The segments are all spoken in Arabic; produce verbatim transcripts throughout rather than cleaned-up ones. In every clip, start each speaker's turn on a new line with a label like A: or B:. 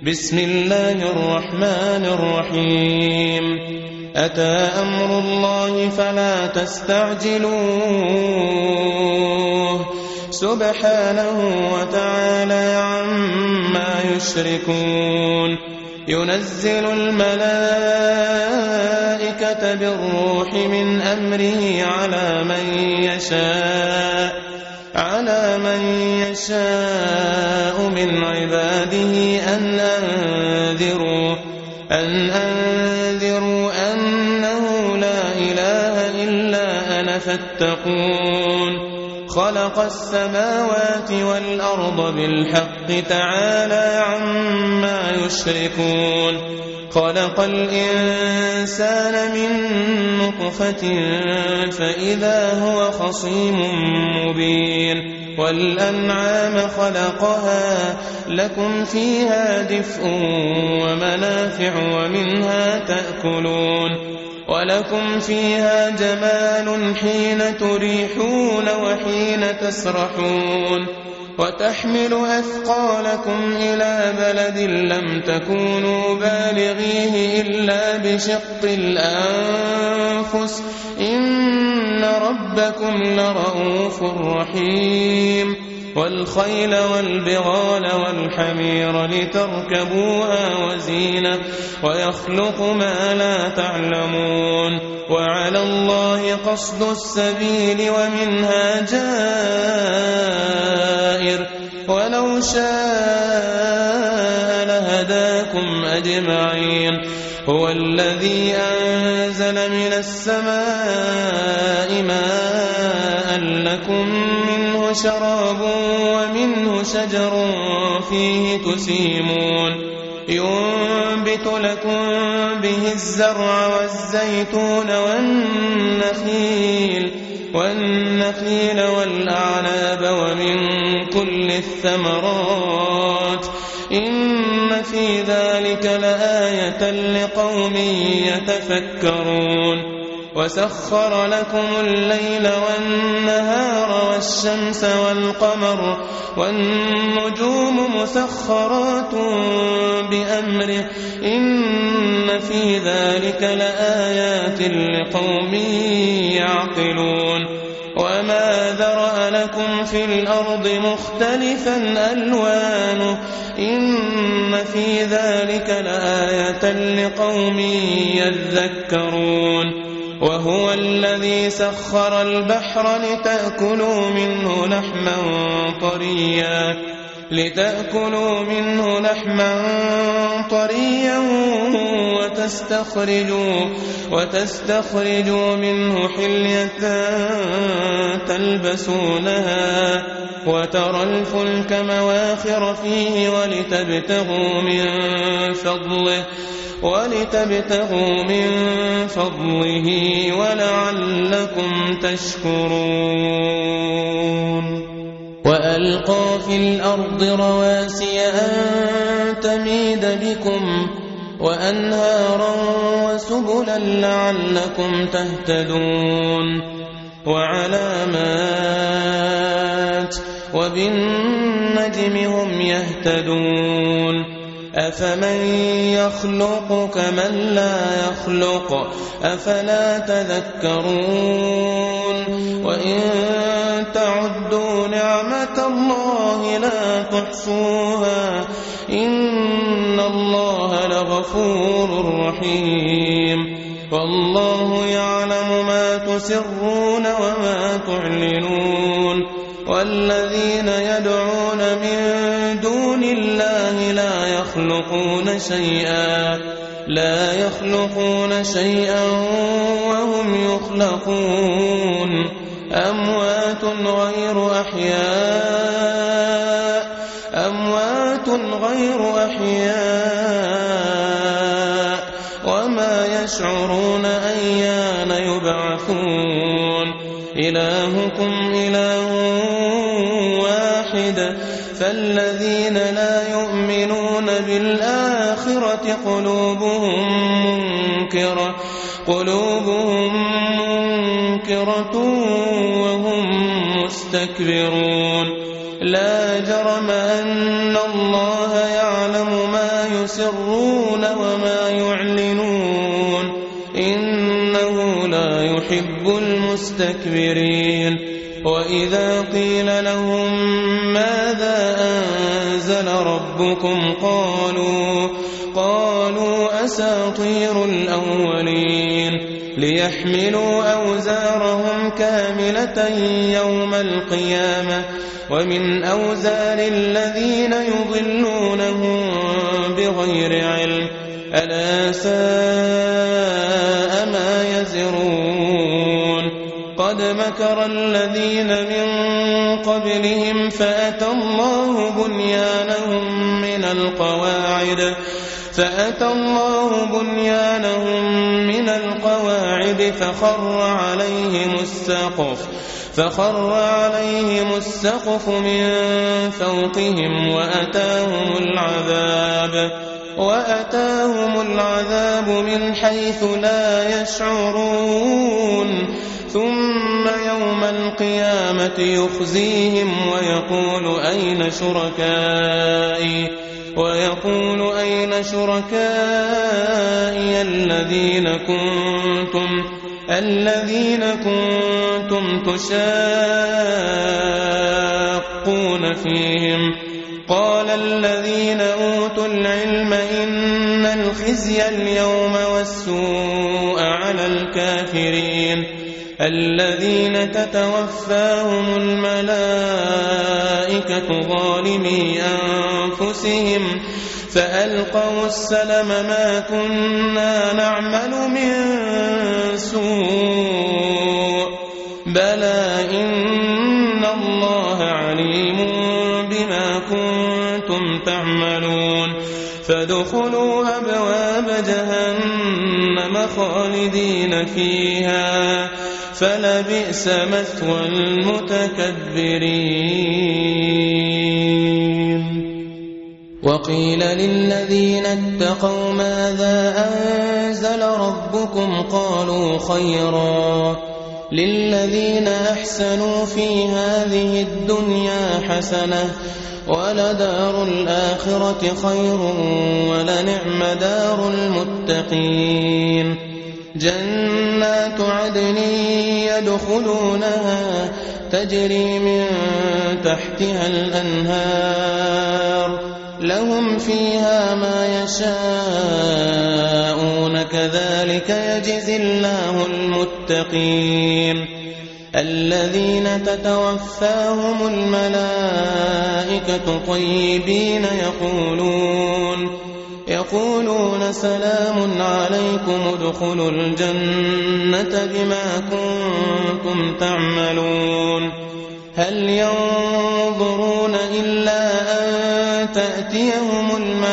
A: بسم الله الرحمن الرحيم أتى أمر الله فلا تستعجلوه سبحانه وتعالى عما يشركون ينزل الملائكة بالروح من أمره على من يشاء على من يشاء من عباده أن أنذروا أن أنذروا أنه لا إله إلا أنا فاتقون خلق السماوات والأرض بالحق تعالى عما يشركون خلق الإنسان من نطفة فإذا هو خصيم مبين والأنعام خلقها لكم فيها دفء ومنافع ومنها تأكلون ولكم فيها جمال حين تريحون وحين تسرحون وتحمل أثقالكم إلى بلد لم تكونوا بالغيه إلا بشق الأنفس إن ربكم لرؤوف رحيم والخيل والبغال والحمير لتركبوها وزينة ويخلق ما لا تعلمون وعلى الله قصد السبيل ومنها جائر ولو شاء لهداكم أجمعين هو الذي أنزل من السماء ماء لكم منه شراب ومنه شجر فيه تسيمون ينبت لكم به الزرع والزيتون والنخيل والنخيل والأعناب ومن كل الثمرات إن في ذلك لآية لقوم يتفكرون وسخر لكم الليل والنهار والشمس والقمر والنجوم مسخرات بأمره إن في ذلك لآيات لقوم يعقلون وما ذرأ لكم في الأرض مختلفا ألوانه إن في ذلك لآية لقوم يذكرون وهو الذي سخر البحر لتأكلوا منه لحما طريا لتأكلوا منه لحما طريا وتستخرجوا وتستخرجوا منه حلية تلبسونها وترى الفلك مواخر فيه ولتبتغوا من فضله ولتبتغوا من فضله ولعلكم تشكرون وألقى في الأرض رواسي أن تميد بكم وأنهارا وسبلا لعلكم تهتدون وعلامات وبالنجم هم يهتدون أفمن يخلق كمن لا يخلق أفلا تذكرون وإن تعدوا نعمة الله لا تحصوها إن الله لغفور رحيم والله يعلم ما تسرون وما تعلنون والذين يدعون من دون الله لا يخلقون شيئا لا يخلقون شيئا وهم يخلقون أموات غير أحياء أموات غير أحياء وما يشعرون أيان يبعثون إلهكم إله واحد فالذين لا يؤمنون بالآخرة قلوبهم منكرة قلوبهم منكرة وهم مستكبرون لا جرم أن الله يعلم ما يسرون وما يعلنون إنه لا يحب المستكبرين وإذا قيل لهم ماذا أنزل ربكم قالوا قالوا أساطير الأولين ليحملوا أوزارهم كاملة يوم القيامة ومن أوزار الذين يضلونهم بغير علم ألا ساء ما يزرون قد مكر الذين من قبلهم فأتى الله بنيانهم من القواعد فأتى الله بنيانهم من القواعد فخر عليهم السقف فخر عليهم السقف من فوقهم وأتاهم العذاب وأتاهم العذاب من حيث لا يشعرون ثم يوم القيامة يخزيهم ويقول أين شركائي ويقول أين شركائي الذين كنتم الذين كنتم تشاقون فيهم قال الذين أوتوا العلم إن الخزي اليوم والسوء على الكافرين الذين تتوفاهم الملائكة ظالمي أنفسهم فألقوا السلم ما كنا نعمل من سوء بلى إن الله عليم بما كنتم تعملون فادخلوا أبواب جهنم خالدين فيها فلبئس مثوى المتكبرين وقيل للذين اتقوا ماذا أنزل ربكم قالوا خيرا للذين أحسنوا في هذه الدنيا حسنة ولدار الآخرة خير ولنعم دار المتقين جنات عدن يدخلونها تجري من تحتها الأنهار لهم فيها ما يشاءون كذلك يجزي الله المتقين الذين تتوفاهم الملائكة طيبين يقولون يقولون سلام عليكم ادخلوا الجنة بما كنتم تعملون هل ينظرون إلا أن تأتيهم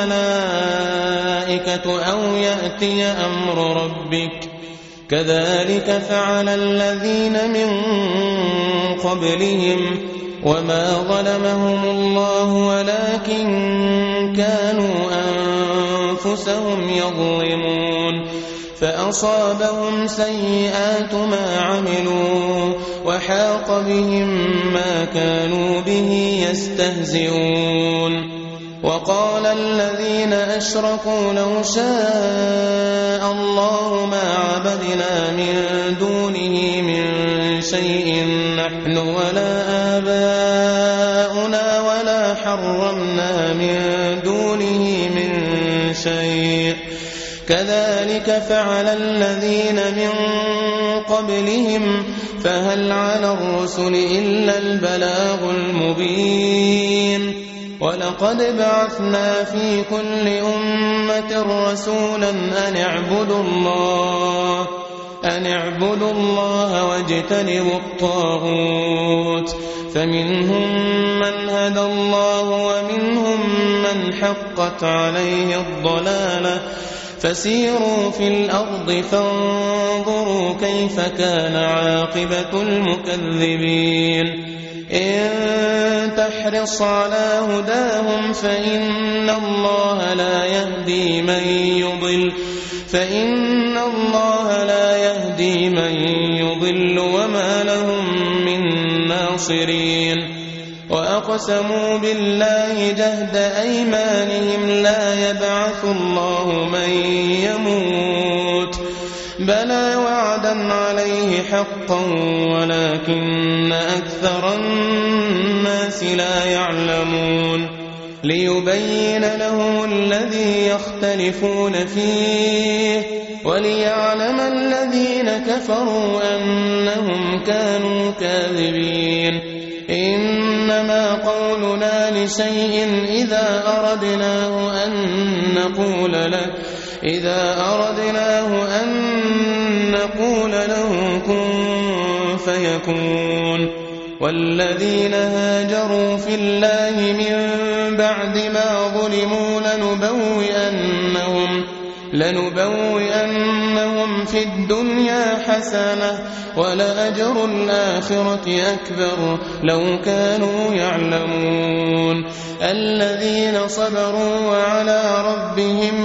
A: الملائكة أو يأتي أمر ربك كذلك فعل الذين من قبلهم وما ظلمهم الله ولكن كانوا أنفسهم يظلمون فأصابهم سيئات ما عملوا وحاق بهم ما كانوا به يستهزئون وقال الذين أشركوا لو شاء الله ما عبدنا من دونه من شيء نحن ولا آباؤنا ولا حرمنا من دونه من شيء كذلك فعل الذين من قبلهم فهل على الرسل إلا البلاغ المبين ولقد بعثنا في كل أمة رسولا أن اعبدوا الله أن اعبدوا الله واجتنبوا الطاغوت فمنهم من هدى الله ومنهم من حقت عليه الضلالة فسيروا في الأرض فانظروا كيف كان عاقبة المكذبين إن تحرص على هداهم فإن الله لا يهدي من يضل فإن الله لا يهدي من يضل وما لهم من ناصرين وأقسموا بالله جهد أيمانهم لا يبعث الله من يموت بلى وعدا عليه حقا ولكن أكثر الناس لا يعلمون ليبين لهم الذي يختلفون فيه وليعلم الذين كفروا أنهم كانوا كاذبين إنما قولنا لشيء إذا أردناه أن نقول له إذا أردناه أن نقول له كن فيكون والذين هاجروا في الله من بعد ما ظلموا لنبوئنهم لنبوئنهم في الدنيا حسنة ولأجر الآخرة أكبر لو كانوا يعلمون الذين صبروا وعلى ربهم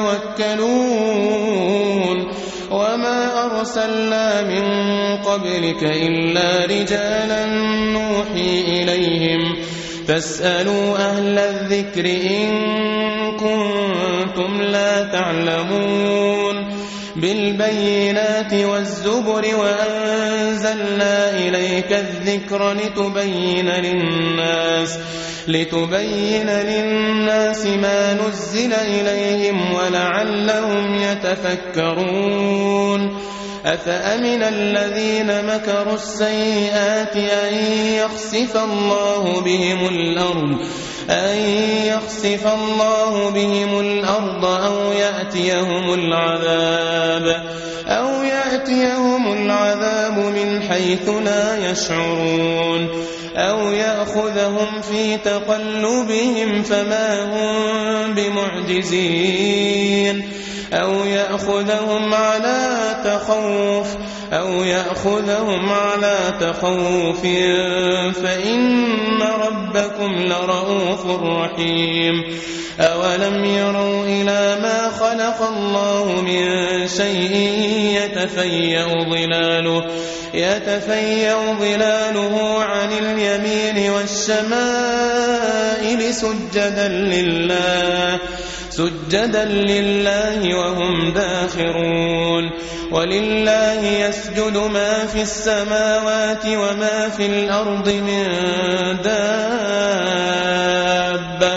A: يتوكلون وما أرسلنا من قبلك إلا رجالا نوحي إليهم فاسألوا أهل الذكر إن كنتم لا تعلمون بالبينات والزبر وأنزلنا إليك الذكر لتبين للناس لتبين للناس ما نزل إليهم ولعلهم يتفكرون أفأمن الذين مكروا السيئات أن يخسف الله بهم الأرض أن يخسف الله بهم الأرض أو يأتيهم العذاب أو يأتيهم العذاب من حيث لا يشعرون أو يأخذهم في تقلبهم فما هم بمعجزين أو يأخذهم على تخوف أو يأخذهم على تخوف فإن ربكم لرؤوف رحيم أولم يروا إلى ما خلق الله من شيء يتفيأ ظلاله يتفيأ ظلاله عن اليمين والشمائل سجدا لله سجدا لله وهم داخرون ولله يسجد ما في السماوات وما في الأرض من دابة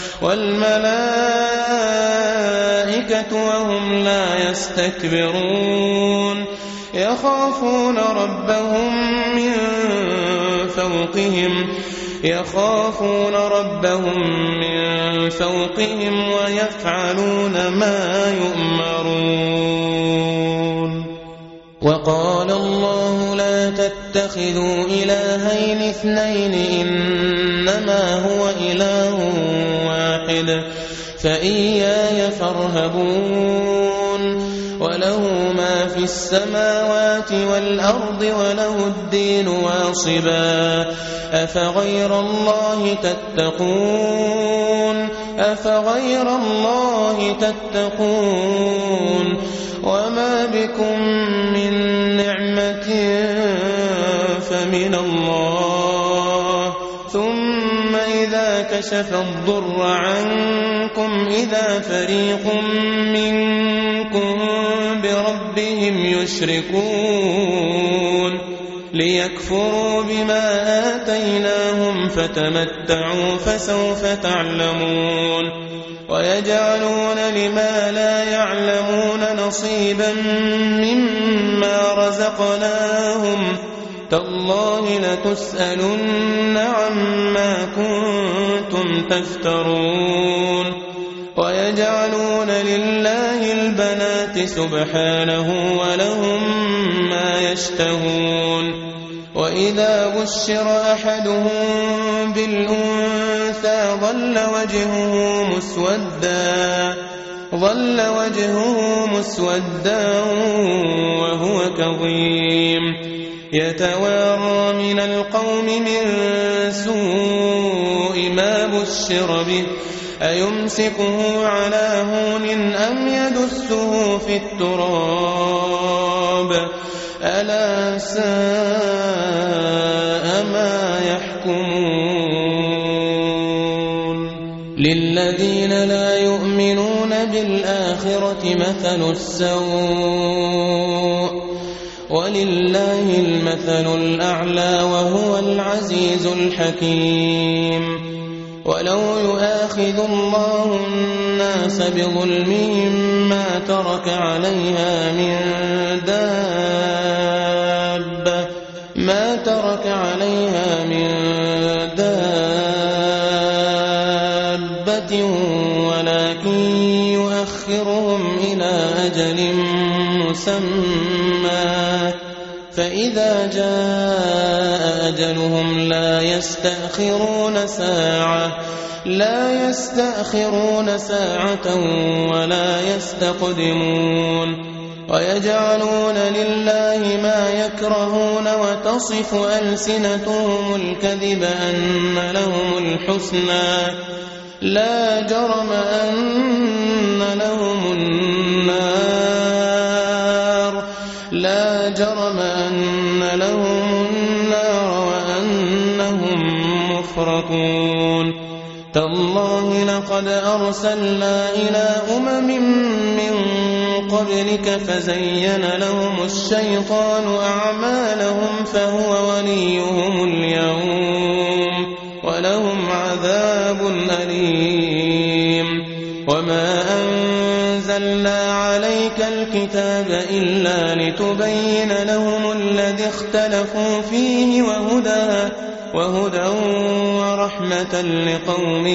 A: والملائكة وهم لا يستكبرون يخافون ربهم من فوقهم يخافون ربهم من فوقهم ويفعلون ما يؤمرون وقال الله لا تتخذوا إلهين اثنين إنما هو إله واحد فإياي فارهبون وله ما في السماوات والأرض وله الدين واصبا أفغير الله تتقون أفغير الله تتقون وما بكم من نعمة فمن الله ثم إذا كشف الضر عنكم إذا فريق منكم بربهم يشركون ليكفروا بما آتيناهم فتمتعوا فسوف تعلمون ويجعلون لما لا يعلمون نصيبا مما رزقناهم تالله لتسألن عما كنتم تفترون ويجعلون لله البنات سبحانه ولهم ما يشتهون وإذا بشر أحدهم بالأنثى ظل وجهه مسودا ظل وجهه مسودا وهو كظيم يتوارى من القوم من سوء ما بشر به أيمسكه على هون أم يدسه في التراب ألا ساء ما يحكمون للذين لا يؤمنون بالآخرة مثل السوء ولله المثل الأعلى وهو العزيز الحكيم ولو يؤاخذ الله الناس بظلمهم ما ترك عليها من دابة ما ترك عليها من دابة ولكن يؤخرهم إلى أجل مسمى فإذا جاء أجلهم لا يستأخرون ساعة لا يستأخرون ساعة ولا يستقدمون ويجعلون لله ما يكرهون وتصف ألسنتهم الكذب أن لهم الحسنى لا جرم أن لهم النار لا جرم أن لهم النار وأنهم مفرطون تالله لقد أرسلنا إلى أمم من قبلك فزين لهم الشيطان أعمالهم فهو وليهم اليوم ولهم عذاب أليم وما أنزلنا عليك الكتاب إلا لتبين لهم الذي اختلفوا فيه وهدى وهدى ورحمة لقوم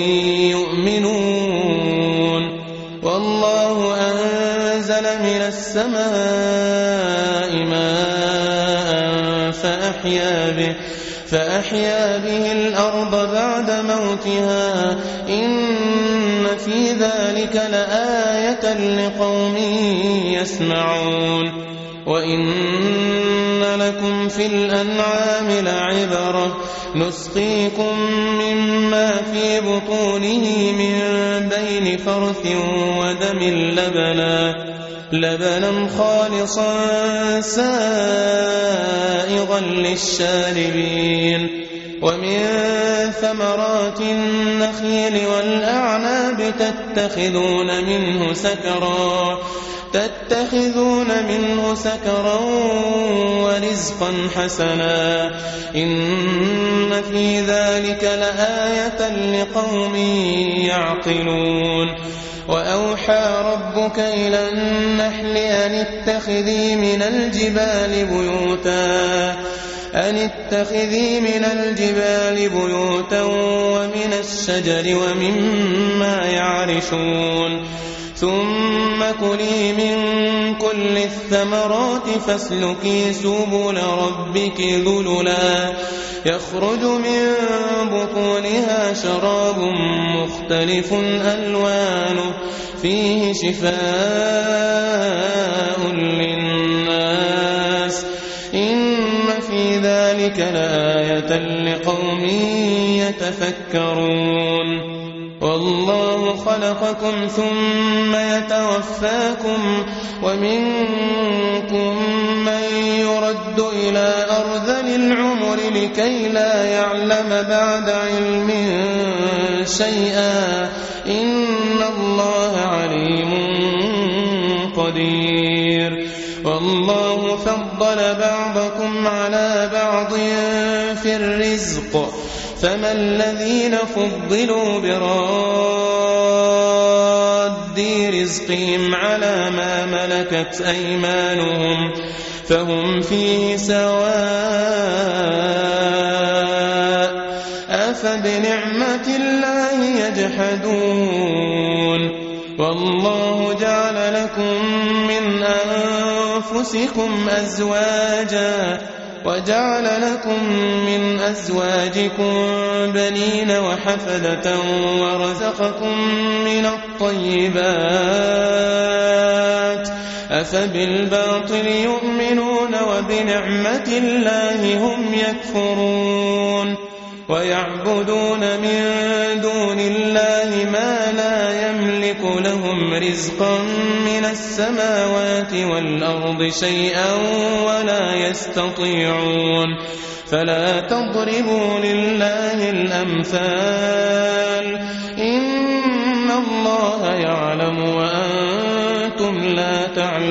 A: يؤمنون والله أنزل من السماء ماء فأحيا به فأحيا به الأرض بعد موتها إن في ذلك لآية لقوم يسمعون وإن لكم في الأنعام لعبرة نسقيكم مما في بطونه من بين فرث ودم لبنا لبنا خالصا سائغا للشاربين ومن ثمرات النخيل والأعناب تتخذون منه سكرا تتخذون منه سكرا ورزقا حسنا إن في ذلك لآية لقوم يعقلون وأوحى ربك إلى النحل أن اتخذي من الجبال بيوتا أن اتخذي من الجبال بيوتا ومن الشجر ومما يعرشون ثم كلي من كل الثمرات فاسلكي سبل ربك ذللا يخرج من بطونها شراب مختلف ألوانه فيه شفاء للناس إن في ذلك لآية لقوم يتفكرون والله خلقكم ثم يتوفاكم ومنكم من يرد إلى أرذل العمر لكي لا يعلم بعد علم شيئا إن الله عليم قدير والله فضل بعضكم على بعض في الرزق فما الذين فضلوا براد رزقهم على ما ملكت أيمانهم فهم فيه سواء أفبنعمة الله يجحدون والله جعل لكم من أنفسكم أزواجا وجعل لكم من أزواجكم بنين وحفدة ورزقكم من الطيبات أفبالباطل يؤمنون وبنعمة الله هم يكفرون ويعبدون من دون الله ما لا يملك لهم رزقا من السماوات والأرض شيئا ولا يستطيعون فلا تضربوا لله الأمثال إن الله يعلم وأنتم لا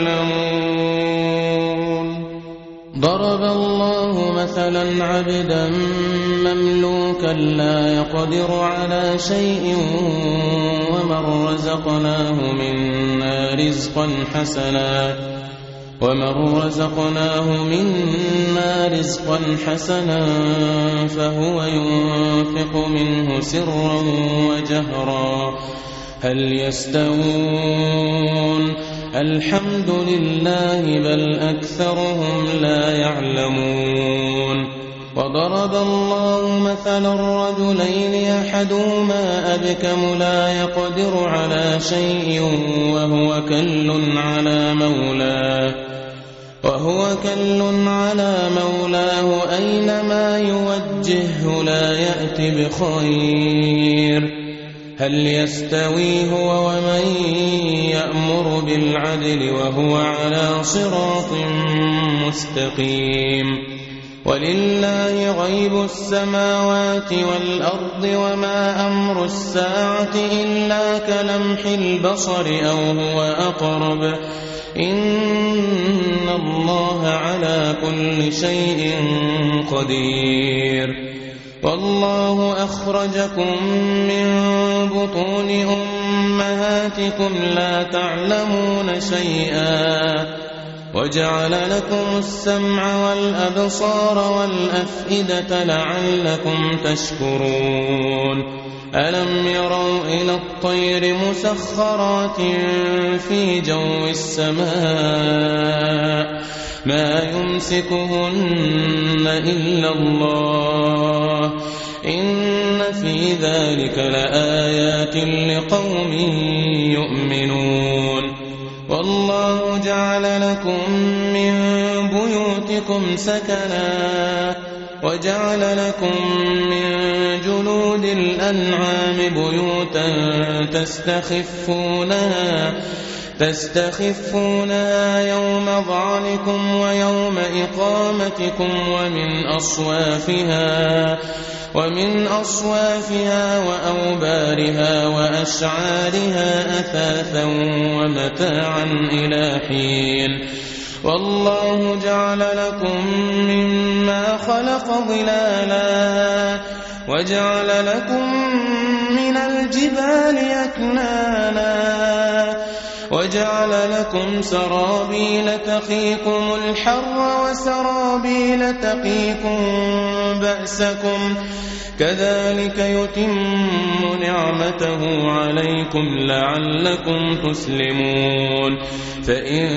A: تعلمون. ضرب الله مثلا عبدا مملوكا لا يقدر على شيء ومن رزقناه منا رزقا حسنا ومن رزقناه منا رزقا حسنا فهو ينفق منه سرا وجهرا هل يستوون؟ الحمد لله بل أكثرهم لا يعلمون. وضرب الله مثلا رجلين أحدهما أبكم لا يقدر على شيء وهو كل على مولاه وهو كل على مولاه أينما يوجهه لا يأت بخير هل يستوي هو ومن يأمر بالعدل وهو على صراط مستقيم. ولله غيب السماوات والأرض وما أمر الساعة إلا كلمح البصر أو هو أقرب إن الله على كل شيء قدير. والله أخرجكم من بطون أمهاتكم لا تعلمون شيئا وجعل لكم السمع والأبصار والأفئدة لعلكم تشكرون. ألم يروا إلى الطير مسخرات في جو السماء ما يمسكهن إلا الله إن في ذلك لآيات لقوم يؤمنون. والله جعل لكم من بيوتكم سكنا وجعل لكم من جلود الأنعام بيوتا تستخفونها تستخفونها يوم ظعنكم ويوم إقامتكم ومن أصوافها ومن أصوافها وأوبارها وأشعارها أثاثا ومتاعا إلى حين. والله جعل لكم مما خلق ظلالا وجعل لكم من الجبال أكنانا وجعل لكم سرابيل تقيكم الحر وسرابيل تقيكم بأسكم كذلك يتم نعمته عليكم لعلكم تسلمون. فإن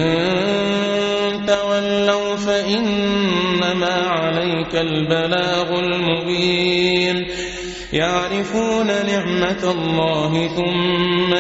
A: تولوا فإنما عليك البلاغ المبين. يعرفون نعمة الله ثم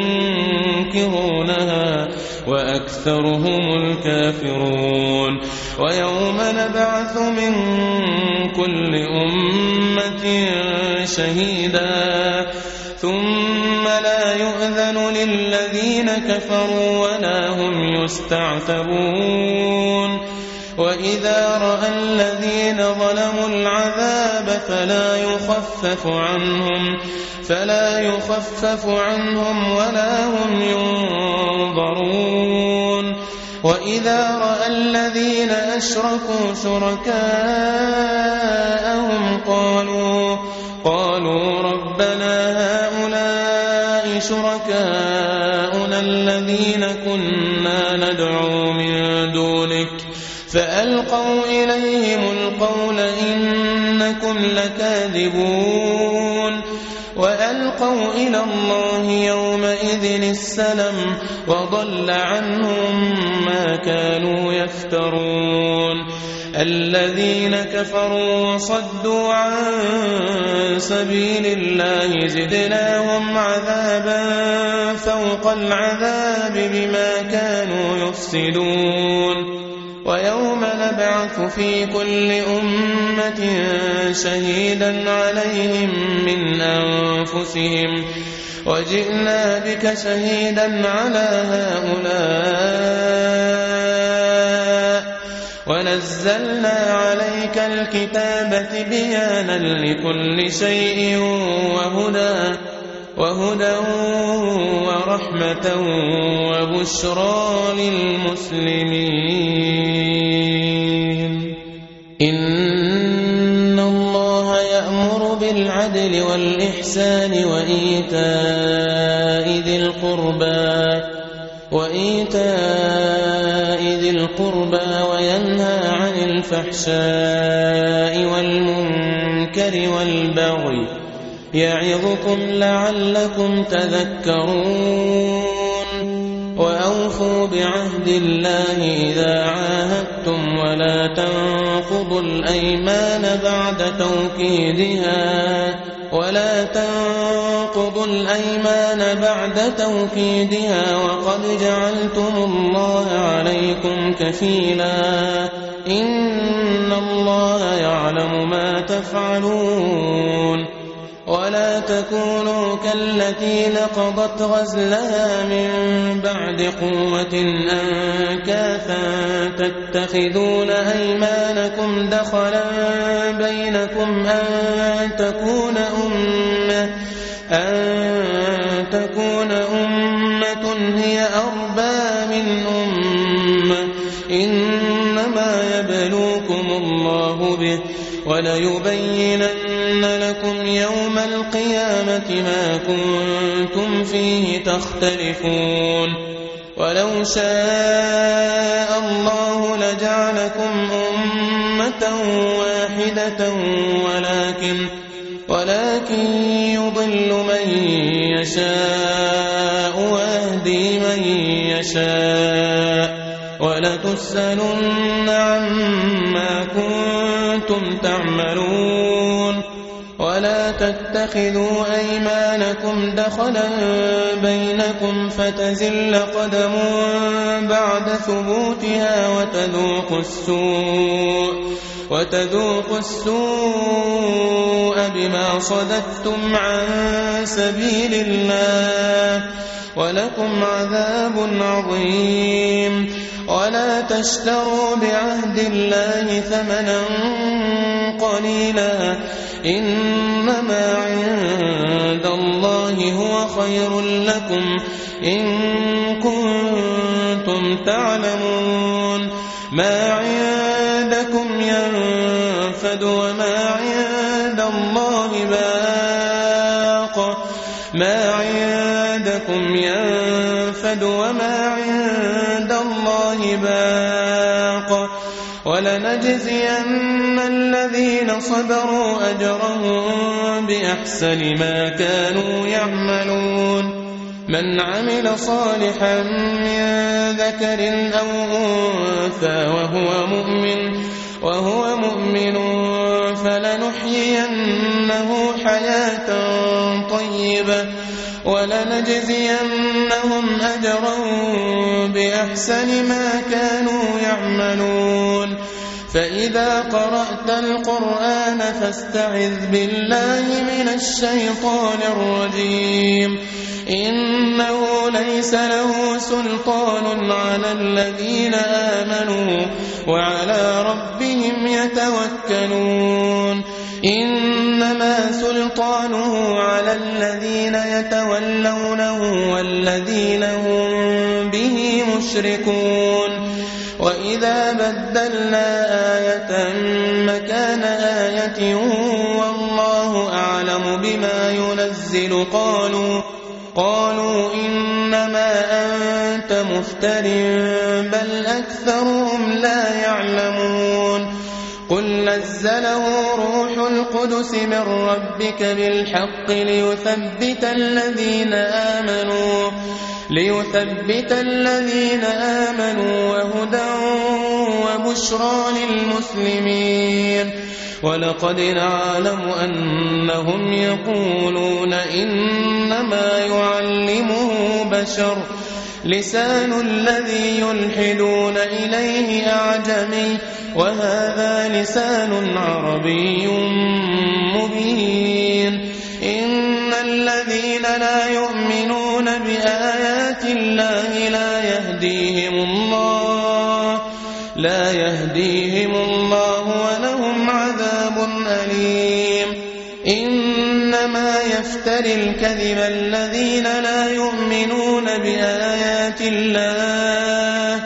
A: ينكرونها وأكثرهم الكافرون. ويوم نبعث من كل أمة شهيدا ثم لا يؤذن للذين كفروا ولا هم يستعتبون. وإذا رأى الذين ظلموا العذاب فلا يخفف عنهم فلا يخفف عنهم ولا هم ينظرون. وإذا رأى الذين أشركوا شركاءهم قالوا قالوا ربنا هؤلاء شركاؤنا الذين كنا ندعو من دونك فألقوا إليهم القول إنكم لكاذبون. وألقوا إلى الله يومئذ السلم وضل عنهم ما كانوا يفترون. الذين كفروا وصدوا عن سبيل الله زدناهم عذابا فوق العذاب بما كانوا يفسدون. ويوم نبعث في كل أمة شهيدا عليهم من أنفسهم وجئنا بك شهيدا على هؤلاء ونزلنا عليك الكتاب بيانا لكل شيء وهدى وهدى ورحمة وبشرى للمسلمين. إن الله يأمر بالعدل والإحسان وإيتاء ذي القربى وإيتاء ذي القربى وينهى عن الفحشاء والمنكر والبغي يعظكم لعلكم تذكرون. وأوفوا بعهد الله إذا عاهدتم ولا تنقضوا الأيمان بعد توكيدها ولا تنقضوا الأيمان بعد توكيدها وقد جعلتم الله عليكم كفيلا إن الله يعلم ما تفعلون. ولا تكونوا كالتي نقضت غزلها من بعد قوة أنكاثا تتخذون أيمانكم دخلا بينكم أن تكون أمة أن تكون أمة هي أربى من أمة إنما يبلوكم الله به وليبينن لكم يوم القيامة ما كنتم فيه تختلفون. ولو شاء الله لجعلكم أمة واحدة ولكن ولكن يضل من يشاء ويهدي من يشاء ولتسألن عما كنتم تعملون. ولا تتخذوا أيمانكم دخلا بينكم فتزل قدم بعد ثبوتها وتذوقوا السوء وتذوقوا السوء بما صددتم عن سبيل الله ولكم عذاب عظيم. ولا تشتروا بعهد الله ثمنا قليلا إنما عند الله هو خير لكم إن كنتم تعلمون. ما عندكم ينفد وما عند الله باق ما عندكم ينفد وما عند الله باق ولنجزين الذين صبروا أجرهم بأحسن ما كانوا يعملون. من عمل صالحا من ذكر أو أنثى وهو مؤمن وهو مؤمن فلنحيينه حياة طيبة ولنجزينهم أجرهم بأحسن ما كانوا يعملون. فإذا قرأت القرآن فاستعذ بالله من الشيطان الرجيم إنه ليس له سلطان على الذين آمنوا وعلى ربهم يتوكلون. إنما سلطانه على الذين يتولونه والذين هم به مشركون. وإذا بدلنا آية مكان آية والله أعلم بما ينزل قالوا قالوا إنما أنت مفتر بل أكثرهم لا يعلمون. قل نزله روح القدس من ربك بالحق ليثبت الذين آمنوا ليثبت الذين آمنوا وهدى وبشرى للمسلمين. ولقد نعلم أنهم يقولون إنما يعلمه بشر لسان الذي يلحدون إليه أعجمي وهذا لسان عربي مبين. إن الذين لا يؤمنون بآيات الله لا يهديهم الله لا يهديهم الله ولهم عذاب أليم. إنما يفتح يفتري الكذب الذين لا يؤمنون بآيات الله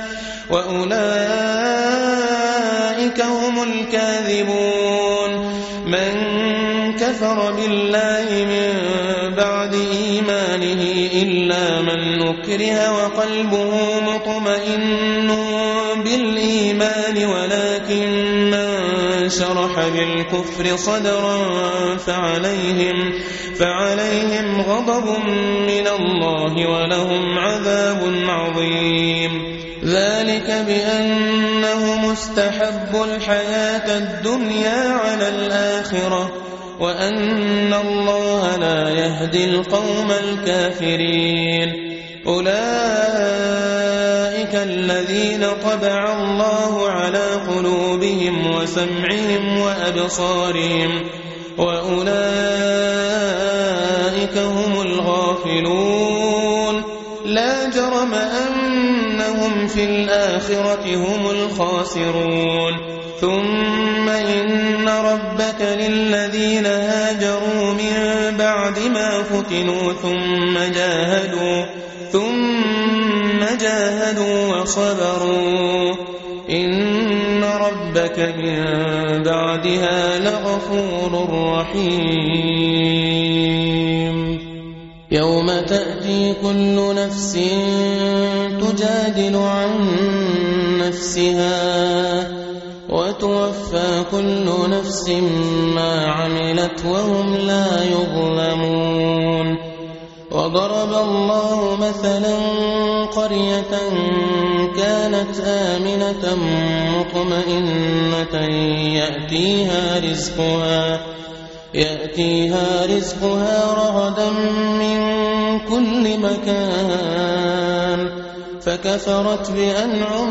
A: وأولئك هم الكاذبون. من كفر بالله من بعد إيمانه إلا من أكره وقلبه مطمئن بالإيمان ولكن من شرح بالكفر صدرا فعليهم, فعليهم غضب من الله ولهم عذاب عظيم. ذلك بأنهم استحبوا الحياة الدنيا على الآخرة وأن الله لا يهدي القوم الكافرين. أولئك الذين طبع الله على قلوبهم وسمعهم وأبصارهم وأولئك هم الغافلون. لا جرم أنهم في الآخرة هم الخاسرون. ثم إن ربك للذين هاجروا من بعد ما فتنوا ثم جاهدوا ثم جاهدوا وصبروا إن ربك من بعدها لغفور رحيم. يوم تأتي كل نفس تجادل عن نفسها وتوفى كل نفس ما عملت وهم لا يظلمون. وضرب الله مثلا قرية كانت آمنة مطمئنة يأتيها رزقها يأتيها رزقها رغدا من كل مكان فكفرت بأنعم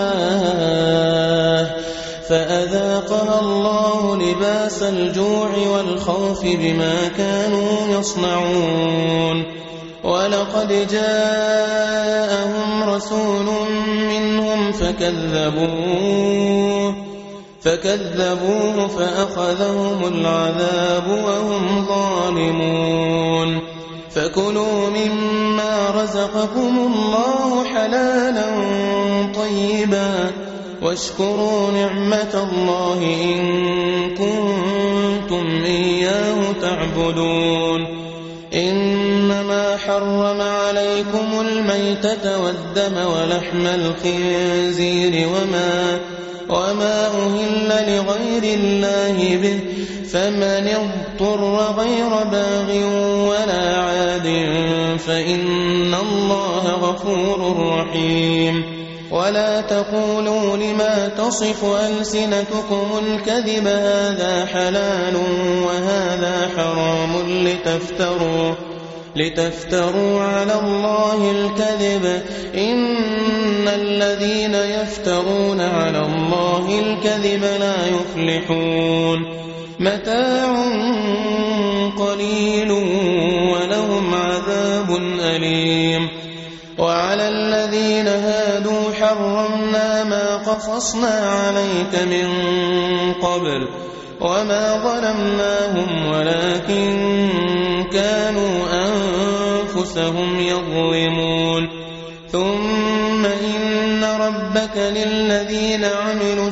A: الله فأذاقها الله لباس الجوع والخوف بما كانوا يصنعون. ولقد جاءهم رسول منهم فكذبوه فكذبوه فأخذهم العذاب وهم ظالمون. فكلوا مما رزقكم الله حلالا طيبا واشكروا نعمة الله إن كنتم إياه تعبدون. إنما حرم عليكم الميتة والدم ولحم الخنزير وما وما أهل لغير الله به فمن اضطر غير باغ ولا عاد فإن الله غفور رحيم. ولا تقولوا لما تصف ألسنتكم الكذب هذا حلال وهذا حرام لتفتروا لتفتروا على الله الكذب إن الذين يفترون على الله الكذب لا يفلحون. متاع قليل ولهم عذاب أليم. وعلى الذين هادوا حرمنا ما قصصنا عليك من قبل وما ظلمناهم ولكن كانوا أنفسهم يظلمون. ثم إن ربك للذين عملوا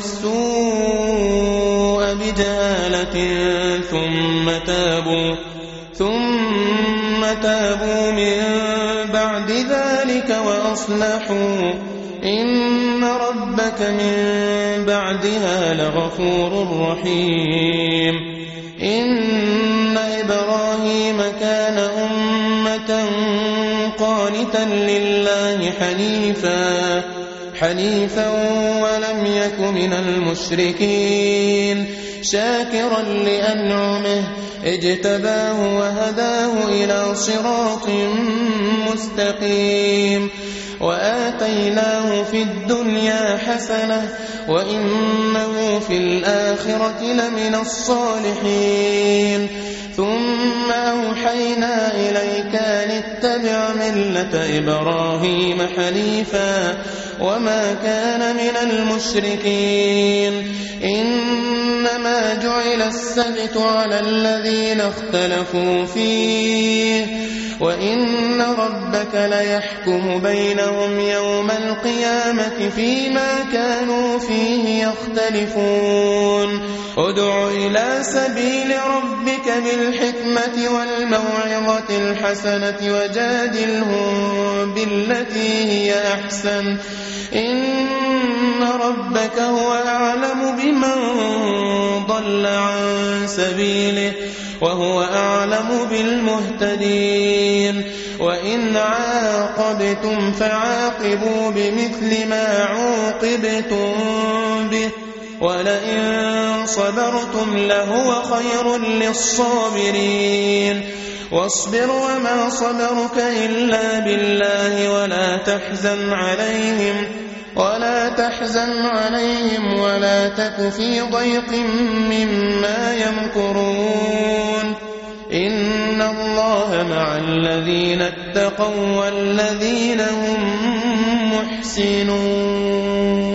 A: السوء بجهالة ثم تابوا ثم تابوا من بعد ذلك وأصلحوا إن ربك من بعدها لغفور رحيم. إن إبراهيم كان أمة قانتا لله حنيفا حنيفا ولم يك من المشركين شاكرا لأنعمه اجتباه وهداه إلى صراط مستقيم. وآتى وآتيناه في الدنيا حسنة وإنه في الآخرة لمن الصالحين ثم أوحينا إليك أن اتبع ملة إبراهيم حنيفا وما كان من المشركين إنما جعل السبت على الذين اختلفوا فيه وإن ربك ليحكم بينهم يوم القيامة فيما كانوا فيه يختلفون ادع إلى سبيل ربك بالحكمة والموعظة الحسنة وجادلهم بالتي هي أحسن إن ربك هو أعلم بمن ضل عن سبيله وهو أعلم بالمهتدين وإن عاقبتم فعاقبوا بمثل ما عوقبتم به ولئن صبرتم لهو خير للصابرين واصبر وما صبرك إلا بالله ولا تحزن عليهم ولا تحزن عليهم ولا تك في ضيق مما يمكرون إن الله مع الذين اتقوا والذين هم محسنون.